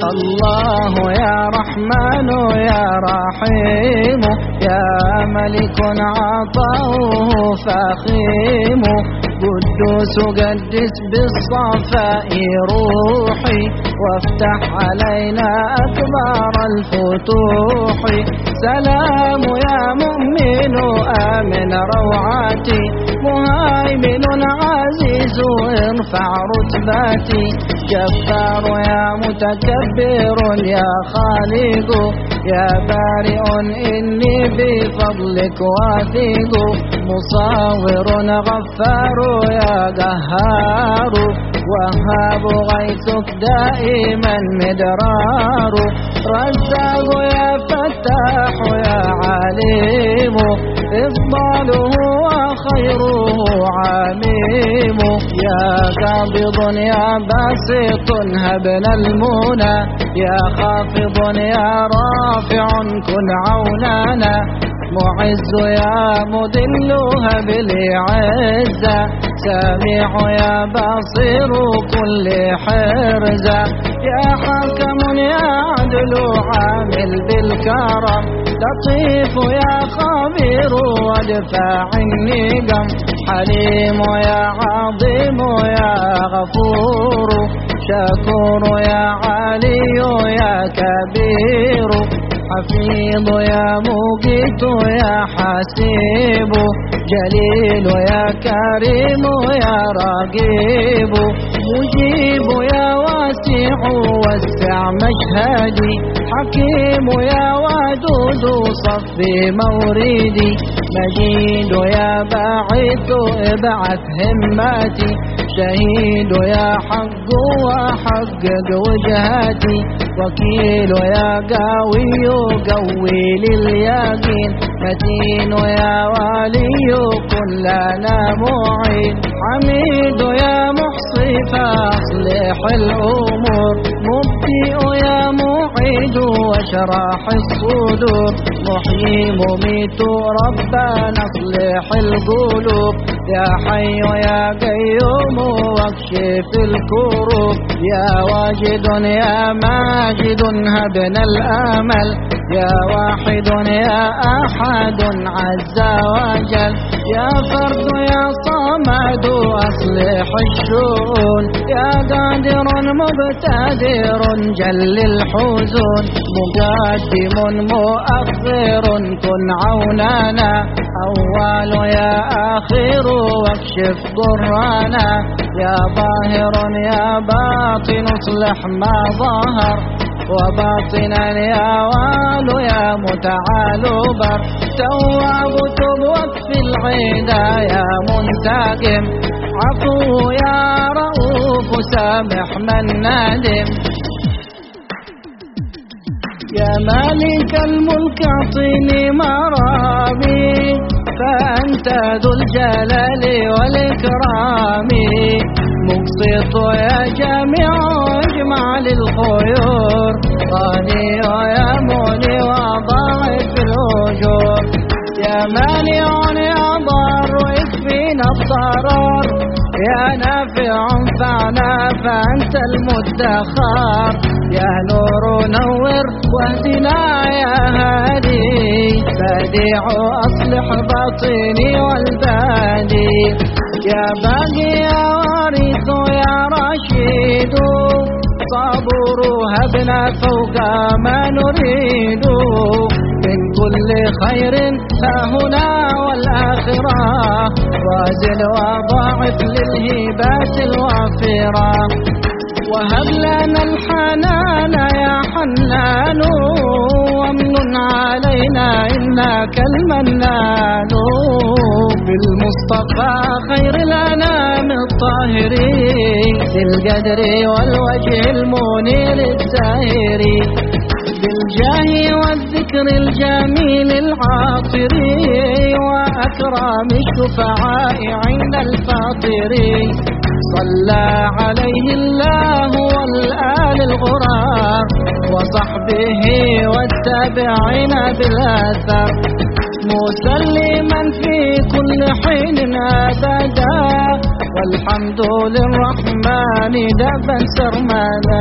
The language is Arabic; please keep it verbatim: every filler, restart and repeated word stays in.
الله يا رحمن يا رحيم يا ملك عطاؤه فخيم قدوس قدس بالصفاء روحي وافتح علينا أكبر الفتوح سلام يا مؤمن آمن روعاتي مهيمن عزيز ارفع رتباتي جبار يا متكبر يا خالق يا بارئ إني بفضلك واثق مصور غفار يا قهار وهاب غيثك دائما مدرار رزاق يا فتاح يا عليم إفضاله وخيره عميم يا قابض يا باسط هبنا المنى يا خافض يا رافع كن عونانا معز يا مذل هب لي عزة سامع يا بصير كل حرزة يا حكم يا عدل عامل بالكرم لطيف يا خبير وادفع النقم حليم يا عظيم يا غفور شكور يا علي يا كبير حفيظ يا مقيت يا حسيب جليل يا كريم يا رقيب مجيب يا واسع وسع مشهدي حكيم يا ودود صفي موردي مجيد يا باعث ابعث هماتي شهيد يا حق وحقق وجهاتي وكيل يا قوي قوي لليقين متين يا ولي كن لنا معين حميد يا محصي فاصلح الأمور مبدئ يا معيد واشرح الصدور محيي مميت ربنا اصلح القلوب يا حي يا قيوم واكشف الكروب يا واجد يا ماجد هبنا الامل يا واحد يا احد عز وجل يا فرد يا صمد اصلح الشؤون يا قادر مبتدر جل الحزن مقدم مؤخر كن عوننا اول يا اخر واكشف ضرنا يا ظاهر يا باطن اصلح ما ظهر وباطنا يا وال يا متعال بر تواب تب وكفي العدا يا منتقم عفو يا رؤوف سامح من ندم يا مالك الملك اعطني مرامي فأنت ذو الجلال والإكرام مقسط يا جامع اجمع للخيور غني يا مغني وضاعف الأجور يا مانع يا ضار اكفينا الضرر يا نافع انفعنا فأنت المدخر يا نور نور واهدنا يا هادي بديع أصلح باطني والبادي يا باقي يا وارث يا رشيد صبور هبنا فوق ما نريد من كل خير فهنا والآخرة وازل وضاعف للهبات الوافرة وهب لنا الحنان يا حنان وامن علينا إنك المنان بالمصطفى خير الأنام الطاهرين ذي القدر والوجه المنير الزاهري بالجاه والذكر الجميل العاطري وأكرم الشفعاء عند الفاطرين صلى عليه الله والآل الغرار وصحبه والتابعين بالآثار مسلما في كل حين أبدا والحمد للرحمن دبا سرمدا.